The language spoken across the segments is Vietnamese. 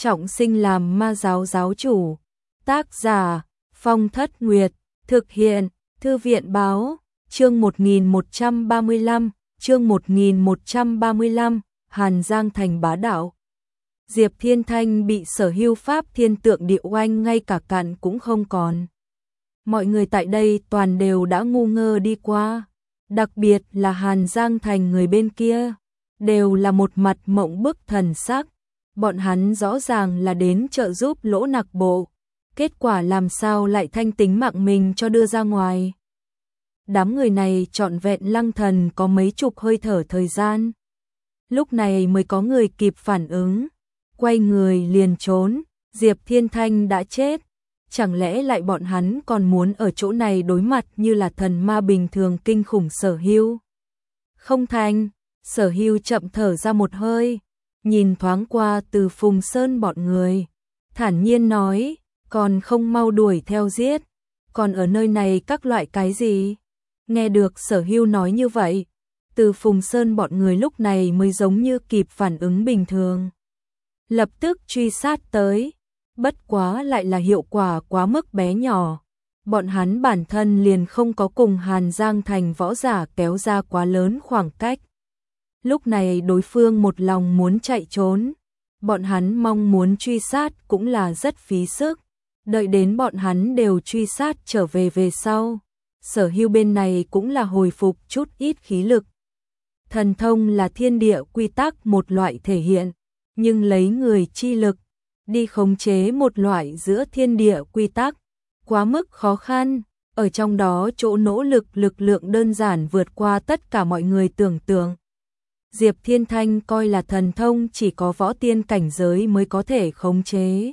trọng sinh làm ma giáo giáo chủ. Tác giả Phong Thất Nguyệt. Thực hiện Thư viện Báo. Chương 1135. Chương 1135. Hàn Giang thành bá đạo. Diệp Thiên Thanh bị Sở Hưu Pháp Thiên Tượng Địa Oanh ngay cả cặn cũng không còn. Mọi người tại đây toàn đều đã ngu ngơ đi qua, đặc biệt là Hàn Giang thành người bên kia, đều là một mặt mộng bức thần sắc. Bọn hắn rõ ràng là đến trợ giúp Lỗ Nặc Bộ, kết quả làm sao lại thanh tính mạng mình cho đưa ra ngoài. Đám người này trọn vẹn lăng thần có mấy chục hơi thở thời gian. Lúc này mới có người kịp phản ứng, quay người liền trốn. Diệp Thiên Thanh đã chết, chẳng lẽ lại bọn hắn còn muốn ở chỗ này đối mặt như là thần ma bình thường kinh khủng Sở Hưu? Không thành. Sở Hưu chậm thở ra một hơi, nhìn thoáng qua Từ Phùng Sơn bọn người, thản nhiên nói, còn không mau đuổi theo giết, còn ở nơi này các loại cái gì? Nghe được Sở Hưu nói như vậy, Từ Phùng Sơn bọn người lúc này mới giống như kịp phản ứng bình thường, lập tức truy sát tới, bất quá lại là hiệu quả quá mức bé nhỏ. Bọn hắn bản thân liền không có cùng Hàn Giang thành võ giả kéo ra quá lớn khoảng cách. Lúc này đối phương một lòng muốn chạy trốn, bọn hắn mong muốn truy sát cũng là rất phí sức. Đợi đến bọn hắn đều truy sát trở về sau, Sở Hưu bên này cũng là hồi phục chút ít khí lực. Thần thông là thiên địa quy tắc một loại thể hiện, nhưng lấy người chi lực đi khống chế một loại giữa thiên địa quy tắc, quá mức khó khăn. Ở trong đó chỗ nỗ lực lực lượng đơn giản vượt qua tất cả mọi người tưởng tượng. Diệp Thiên Thanh coi là thần thông chỉ có võ tiên cảnh giới mới có thể khống chế.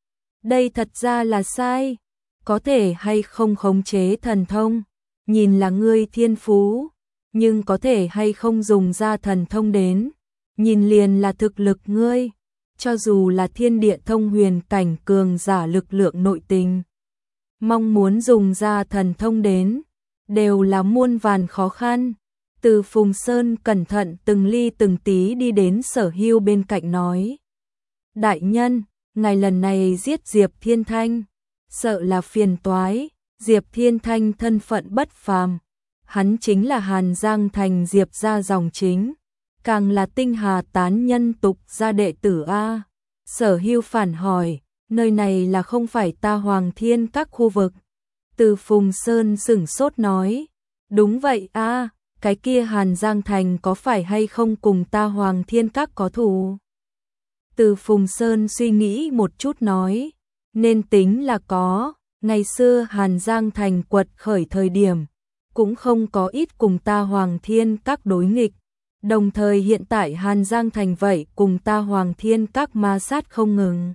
Đây thật ra là sai, có thể hay không khống chế thần thông, nhìn là ngươi thiên phú, nhưng có thể hay không dùng ra thần thông đến, nhìn liền là thực lực ngươi, cho dù là thiên địa thông huyền cảnh cường giả lực lượng nội tình. Mong muốn dùng ra thần thông đến, đều là muôn vàn khó khăn. Từ Phùng Sơn cẩn thận từng ly từng tí đi đến Sở Hưu bên cạnh nói. Đại nhân, ngài lần này giết Diệp Thiên Thanh, sợ là phiền toái. Diệp Thiên Thanh thân phận bất phàm, hắn chính là Hàn Giang thành Diệp gia dòng chính, càng là Tinh Hà tán nhân tục gia đệ tử A. Sở Hưu phản hỏi, nơi này là không phải Ta Hoàng Thiên các khu vực? Từ Phùng Sơn sửng sốt nói, đúng vậy A. Cái kia Hàn Giang thành có phải hay không cùng Ta Hoàng Thiên các có thù? Từ Phùng Sơn suy nghĩ một chút nói, nên tính là có, ngày xưa Hàn Giang thành quật khởi thời điểm, cũng không có ít cùng Ta Hoàng Thiên các đối nghịch, đồng thời hiện tại Hàn Giang thành vậy cùng Ta Hoàng Thiên các ma sát không ngừng.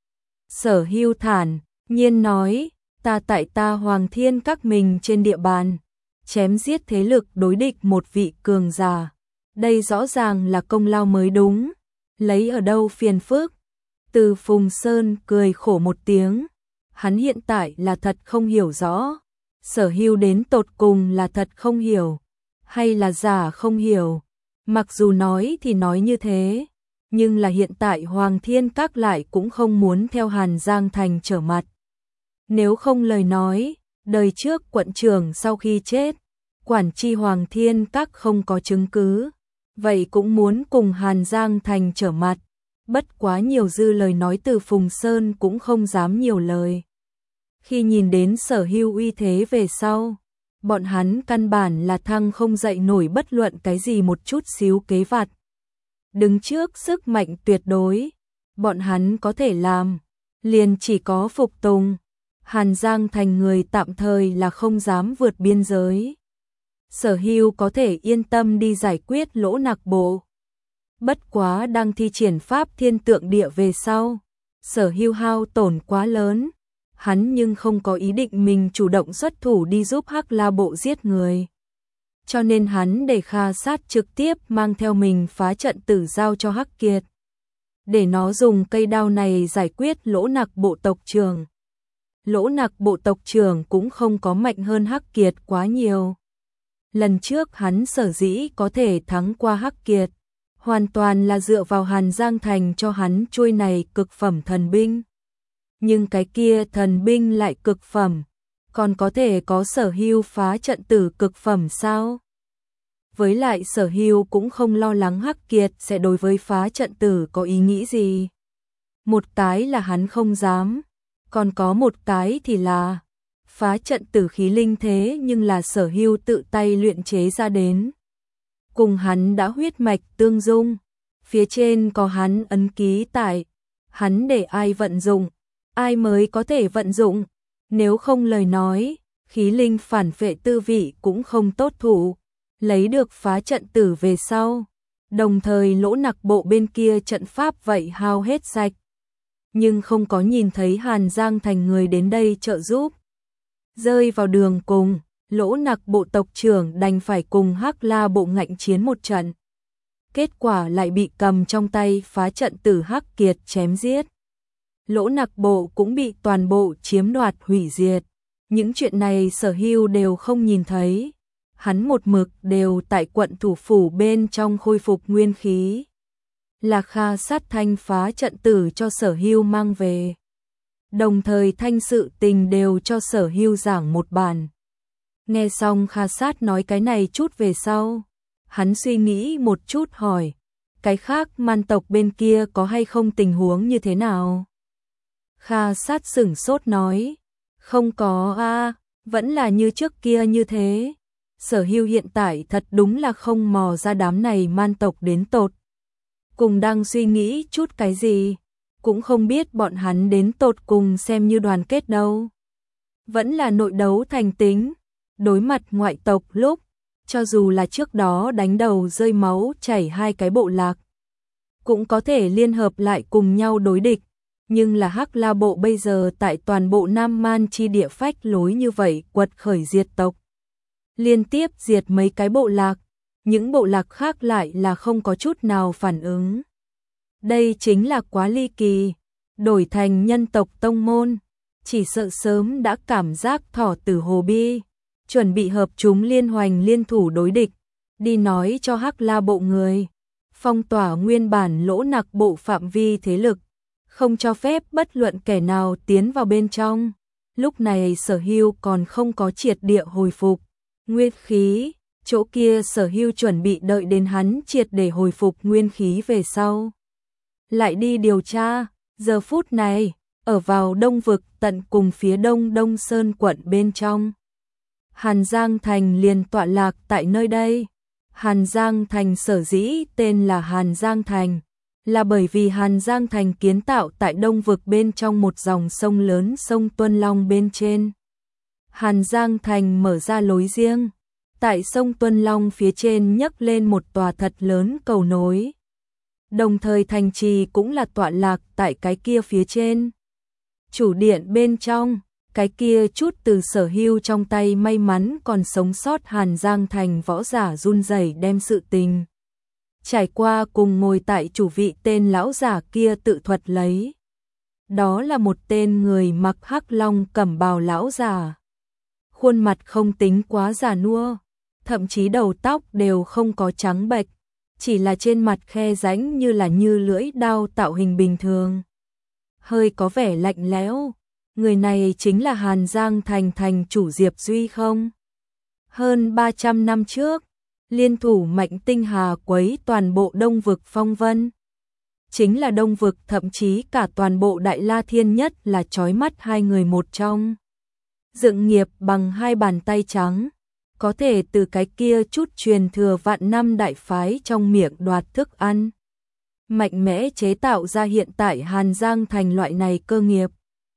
Sở Hưu thản nhiên nói, ta tại Ta Hoàng Thiên các mình trên địa bàn chém giết thế lực đối địch một vị cường giả, đây rõ ràng là công lao mới đúng, lấy ở đâu phiền phức? Từ Phùng Sơn cười khổ một tiếng, hắn hiện tại là thật không hiểu rõ, Sở Hưu đến tột cùng là thật không hiểu, hay là giả không hiểu. Mặc dù nói thì nói như thế, nhưng là hiện tại Hoàng Thiên các lại cũng không muốn theo Hàn Giang thành trở mặt. Nếu không lời nói, đời trước quận trưởng sau khi chết, quản tri Hoàng Thiên các không có chứng cứ, vậy cũng muốn cùng Hàn Giang thành trở mặt. Bất quá nhiều dư lời nói Từ Phùng Sơn cũng không dám nhiều lời. Khi nhìn đến Sở Hưu uy thế về sau, bọn hắn căn bản là thăng không dậy nổi bất luận cái gì một chút xíu kế vặt. Đứng trước sức mạnh tuyệt đối, bọn hắn có thể làm, liền chỉ có phục tùng. Hàn Giang thành người tạm thời là không dám vượt biên giới. Sở Hưu có thể yên tâm đi giải quyết Lỗ Nặc Bộ. Bất quá đang thi triển pháp thiên tượng địa về sau, Sở Hưu hao tổn quá lớn, hắn nhưng không có ý định mình chủ động xuất thủ đi giúp Hắc La Bộ giết người. Cho nên hắn để Kha Sát trực tiếp mang theo mình phá trận tử giao cho Hắc Kiệt, để nó dùng cây đao này giải quyết Lỗ Nặc Bộ tộc trưởng. Lỗ Nặc Bộ tộc trưởng cũng không có mạnh hơn Hắc Kiệt quá nhiều. Lần trước hắn sở dĩ có thể thắng qua Hắc Kiệt, hoàn toàn là dựa vào Hàn Giang Thành cho hắn chuôi này cực phẩm thần binh. Nhưng cái kia thần binh lại cực phẩm, còn có thể có Sở Hưu phá trận tử cực phẩm sao? Với lại Sở Hưu cũng không lo lắng Hắc Kiệt sẽ đối với phá trận tử có ý nghĩ gì. Một cái là hắn không dám, còn có một cái thì là phá trận tử khí linh thế nhưng là Sở Hưu tự tay luyện chế ra đến. Cùng hắn đã huyết mạch tương dung, phía trên có hắn ấn ký tại, hắn để ai vận dụng, ai mới có thể vận dụng, nếu không lời nói, khí linh phản phệ tư vị cũng không tốt thụ, lấy được phá trận tử về sau, đồng thời Lỗ Nặc Bộ bên kia trận pháp vậy hao hết sạch, nhưng không có nhìn thấy Hàn Giang Thành người đến đây trợ giúp. Rơi vào đường cùng, Lỗ Nặc Bộ tộc trưởng đành phải cùng Hắc La Bộ ngạnh chiến một trận. Kết quả lại bị cầm trong tay phá trận tử Hắc Kiệt chém giết. Lỗ Nặc Bộ cũng bị toàn bộ chiếm đoạt hủy diệt. Những chuyện này Sở Hưu đều không nhìn thấy. Hắn một mực đều tại quận thủ phủ bên trong khôi phục nguyên khí. Là Kha Sát Thanh phá trận tử cho Sở Hưu mang về. Đồng thời thanh sự tình đều cho Sở Hưu giảng một bản. Nghe xong Kha Sát nói cái này chút về sau, hắn suy nghĩ một chút hỏi, cái khác man tộc bên kia có hay không tình huống như thế nào? Kha Sát sửng sốt nói, không có a, vẫn là như trước kia như thế. Sở Hưu hiện tại thật đúng là không mò ra đám này man tộc đến tột. Cùng đang suy nghĩ chút cái gì, cũng không biết bọn hắn đến tột cùng xem như đoàn kết đâu. Vẫn là nội đấu thành tính, đối mặt ngoại tộc lúc, cho dù là trước đó đánh đầu rơi máu chảy hai cái bộ lạc, cũng có thể liên hợp lại cùng nhau đối địch. Nhưng là Hắc La Bộ bây giờ tại toàn bộ Nam Man chi địa phách lối như vậy quật khởi diệt tộc. Liên tiếp diệt mấy cái bộ lạc, những bộ lạc khác lại là không có chút nào phản ứng. Đây chính là quá ly kỳ, đổi thành nhân tộc tông môn, chỉ sợ sớm đã cảm giác thỏ tử hồ bi, chuẩn bị hợp chúng liên hoành liên thủ đối địch, đi nói cho Hắc La Bộ người, phong tỏa nguyên bản Lỗ Nặc Bộ phạm vi thế lực, không cho phép bất luận kẻ nào tiến vào bên trong. Lúc này Sở Hưu còn không có triệt địa hồi phục nguyên khí, chỗ kia Sở Hưu chuẩn bị đợi đến hắn triệt để hồi phục nguyên khí về sau. Lại đi điều tra, giờ phút này, ở vào Đông Vực tận cùng phía đông Đông Sơn quận bên trong. Hàn Giang Thành liền tọa lạc tại nơi đây. Hàn Giang Thành sở dĩ tên là Hàn Giang Thành, là bởi vì Hàn Giang Thành kiến tạo tại Đông Vực bên trong một dòng sông lớn, sông Tuân Long bên trên. Hàn Giang Thành mở ra lối riêng, tại sông Tuân Long phía trên nhấc lên một tòa thật lớn cầu nối. Đồng thời thành trì cũng là tọa lạc tại cái kia phía trên. Chủ điện bên trong, cái kia chút từ Sở Hưu trong tay may mắn còn sống sót Hàn Giang Thành võ giả run rẩy đem sự tình trải qua cùng ngồi tại chủ vị tên lão giả kia tự thuật lấy. Đó là một tên người mặc hắc long cẩm bào lão giả. Khuôn mặt không tính quá già nua, thậm chí đầu tóc đều không có trắng bệch, chỉ là trên mặt khe rãnh như là như lưỡi đao tạo hình bình thường. Hơi có vẻ lạnh lẽo, người này chính là Hàn Giang Thành thành chủ Diệp Duy không? Hơn 300 năm trước, liên thủ Mạnh Tinh Hà quấy toàn bộ Đông Vực phong vân. Chính là Đông Vực, thậm chí cả toàn bộ Đại La Thiên nhất là chói mắt hai người một trong. Dựng nghiệp bằng hai bàn tay trắng, có thể từ cái kia chút truyền thừa vạn năm đại phái trong miệng đoạt thức ăn. Mạnh mẽ chế tạo ra hiện tại Hàn Giang Thành loại này cơ nghiệp.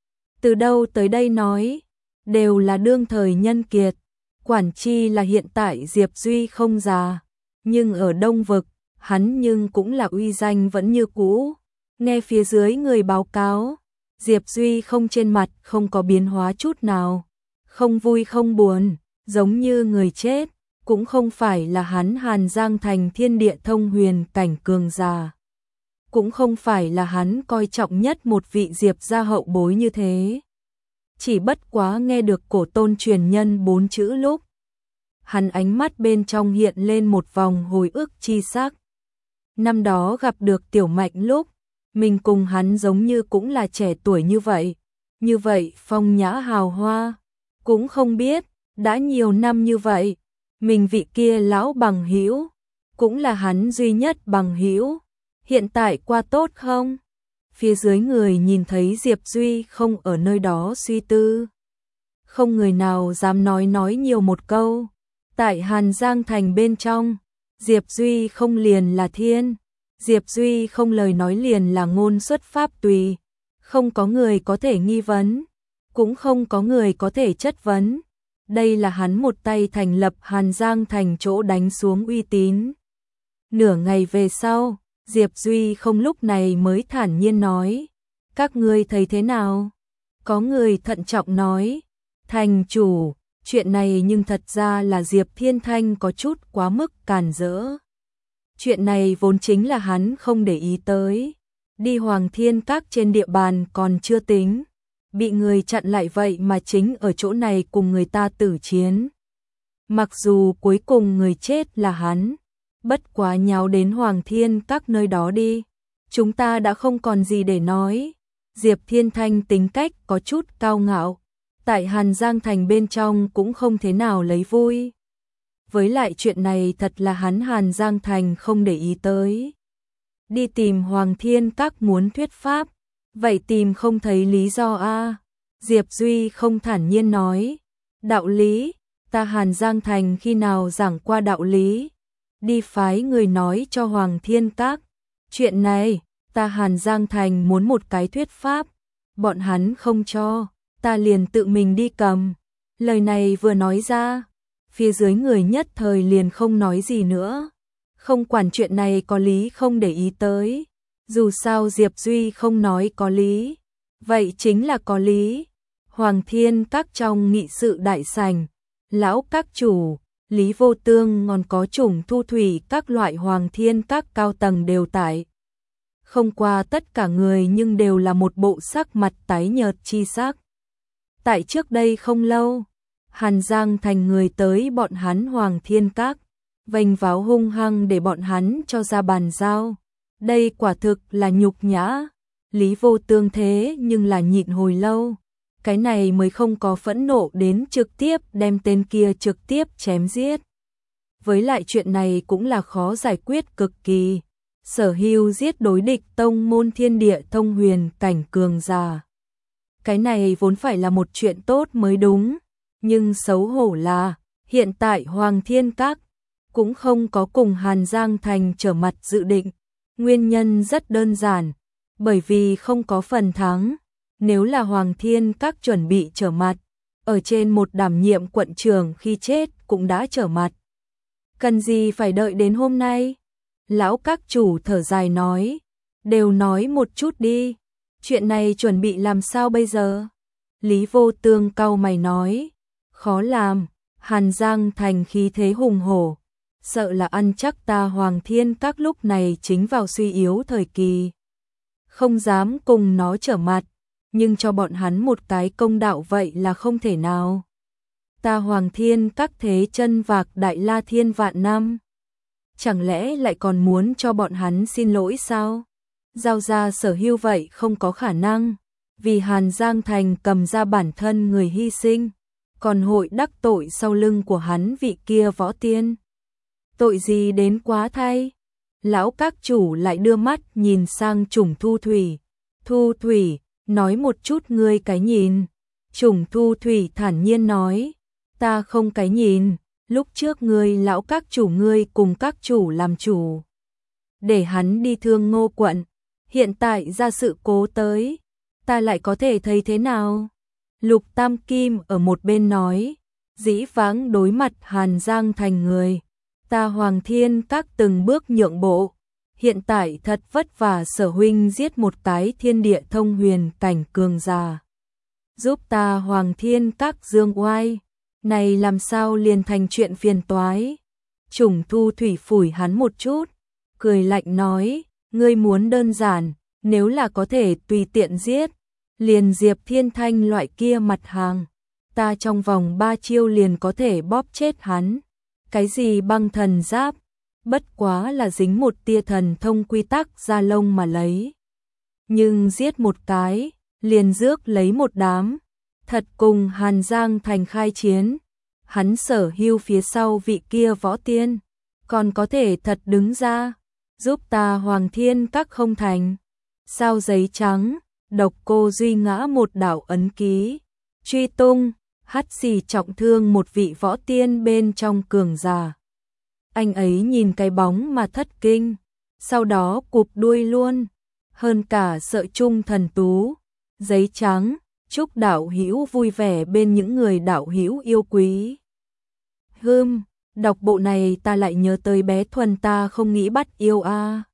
Từ đâu tới đây nói, đều là đương thời nhân kiệt. Quản chi là hiện tại Diệp Duy không già, nhưng ở Đông Vực, hắn nhưng cũng là uy danh vẫn như cũ. Nghe phía dưới người báo cáo, Diệp Duy không trên mặt không có biến hóa chút nào, không vui không buồn, giống như người chết, cũng không phải là hắn Hàn Giang Thành thiên địa thông huyền cảnh cường già. Cũng không phải là hắn coi trọng nhất một vị Diệp gia hậu bối như thế. Chỉ bất quá nghe được cổ tôn truyền nhân 4 chữ lúc, hắn ánh mắt bên trong hiện lên một vòng hồi ức chi sắc. Năm đó gặp được Tiểu Mạnh lúc, mình cùng hắn giống như cũng là trẻ tuổi như vậy phong nhã hào hoa, cũng không biết, đã nhiều năm như vậy, mình vị kia lão bằng hữu cũng là hắn duy nhất bằng hữu, hiện tại qua tốt không? Phía dưới người nhìn thấy Diệp Duy không ở nơi đó suy tư. Không người nào dám nói nhiều một câu. Tại Hàn Giang Thành bên trong, Diệp Duy không liền là thiên. Diệp Duy không lời nói liền là ngôn xuất pháp tùy. Không có người có thể nghi vấn, cũng không có người có thể chất vấn. Đây là hắn một tay thành lập Hàn Giang Thành chỗ đánh xuống uy tín. Nửa ngày về sau, Diệp Duy không lúc này mới thản nhiên nói. Các ngươi thấy thế nào? Có người thận trọng nói. Thành chủ, chuyện này nhưng thật ra là Diệp Thiên Thanh có chút quá mức càn rỡ. Chuyện này vốn chính là hắn không để ý tới. Đi Hoàng Thiên Các trên địa bàn còn chưa tính. Bị người chặn lại vậy mà chính ở chỗ này cùng người ta tử chiến. Mặc dù cuối cùng người chết là hắn, bất quá nháo đến Hoàng Thiên Các nơi đó đi. Chúng ta đã không còn gì để nói. Diệp Thiên Thanh tính cách có chút cao ngạo. Tại Hàn Giang Thành bên trong cũng không thế nào lấy vui. Với lại chuyện này thật là hắn Hàn Giang Thành không để ý tới. Đi tìm Hoàng Thiên Các muốn thuyết pháp, vậy tìm không thấy lý do a. Diệp Duy không thản nhiên nói, đạo lý, ta Hàn Giang Thành khi nào giảng qua đạo lý, đi phái người nói cho Hoàng Thiên Các. Chuyện này, ta Hàn Giang Thành muốn một cái thuyết pháp, bọn hắn không cho, ta liền tự mình đi cầm. Lời này vừa nói ra, phía dưới người nhất thời liền không nói gì nữa. Không quản chuyện này có lý không để ý tới. Dù sao Diệp Duy không nói có lý, vậy chính là có lý. Hoàng Thiên Các trong nghị sự đại sảnh, lão các chủ, Lý Vô Tương còn có Chủng Thu Thủy các loại Hoàng Thiên Các cao tầng đều tại. Không qua tất cả người nhưng đều là một bộ sắc mặt tái nhợt chi sắc. Tại trước đây không lâu, Hàn Giang Thành người tới bọn hắn Hoàng Thiên Các, vênh váo hung hăng để bọn hắn cho ra bàn giao. Đây quả thực là nhục nhã. Lý Vô Tương thế nhưng là nhịn hồi lâu. Cái này mới không có phẫn nộ đến trực tiếp đem tên kia trực tiếp chém giết. Với lại chuyện này cũng là khó giải quyết cực kỳ. Sở hữu giết đối địch tông môn thiên địa thông huyền cảnh cường giả. Cái này vốn phải là một chuyện tốt mới đúng. Nhưng xấu hổ là, hiện tại Hoàng Thiên Các cũng không có cùng Hàn Giang Thành trở mặt dự định. Nguyên nhân rất đơn giản, bởi vì không có phần thắng. Nếu là Hoàng Thiên Các chuẩn bị trở mặt, ở trên một đảm nhiệm quận trưởng khi chết cũng đã trở mặt. Cần gì phải đợi đến hôm nay? Lão các chủ thở dài nói, đều nói một chút đi, chuyện này chuẩn bị làm sao bây giờ? Lý Vô Tương cau mày nói, khó làm, Hàn Giang Thành khí thế hùng hổ, sợ là ăn chắc ta Hoàng Thiên Các lúc này chính vào suy yếu thời kỳ. Không dám cùng nó trở mặt, nhưng cho bọn hắn một cái công đạo vậy là không thể nào. Ta Hoàng Thiên Các thế chân vạc Đại La Thiên vạn năm. Chẳng lẽ lại còn muốn cho bọn hắn xin lỗi sao? Giao ra sở hữu vậy không có khả năng, vì Hàn Giang Thành cầm ra bản thân người hy sinh, còn hội đắc tội sau lưng của hắn vị kia võ tiên. Tội gì đến quá thay? Lão các chủ lại đưa mắt nhìn sang Chủng Thu Thủy. Thu Thủy, nói một chút ngươi cái nhìn. Chủng Thu Thủy thản nhiên nói, ta không cái nhìn, lúc trước ngươi lão các chủ ngươi cùng các chủ làm chủ. Để hắn đi thương Ngô quận, hiện tại ra sự cố tới, ta lại có thể thấy thế nào? Lục Tam Kim ở một bên nói, dĩ vãng đối mặt Hàn Giang Thành người, ta Hoàng Thiên Các từng bước nhượng bộ, hiện tại thật vất vả Sở huynh giết một cái thiên địa thông huyền cảnh cường giả, giúp ta Hoàng Thiên Các dương oai, này làm sao liền thành chuyện phiền toái. Chủng Thu Thủy phủi hắn một chút, cười lạnh nói, ngươi muốn đơn giản, nếu là có thể tùy tiện giết, liền Diệp Thiên Thanh loại kia mặt hàng, ta trong vòng 3 chiêu liền có thể bóp chết hắn. Cái gì băng thần giáp, bất quá là dính một tia thần thông quy tắc ra lông mà lấy. Nhưng giết một cái, liền rước lấy một đám, thật cùng Hàn Giang Thành khai chiến. Hắn sở hữu phía sau vị kia võ tiên, còn có thể thật đứng ra, giúp ta Hoàng Thiên Các không thành. Sao giấy trắng, Độc Cô Duy ngã một đạo ấn ký, truy tung, hắt xì trọng thương một vị võ tiên bên trong cường giả. Anh ấy nhìn cái bóng mà thất kinh, sau đó cụp đuôi luôn, hơn cả sợ chung thần tú. Giấy trắng, chúc đạo hữu vui vẻ bên những người đạo hữu yêu quý. Đọc bộ này ta lại nhớ tới bé Thuần ta không nghĩ bắt yêu a.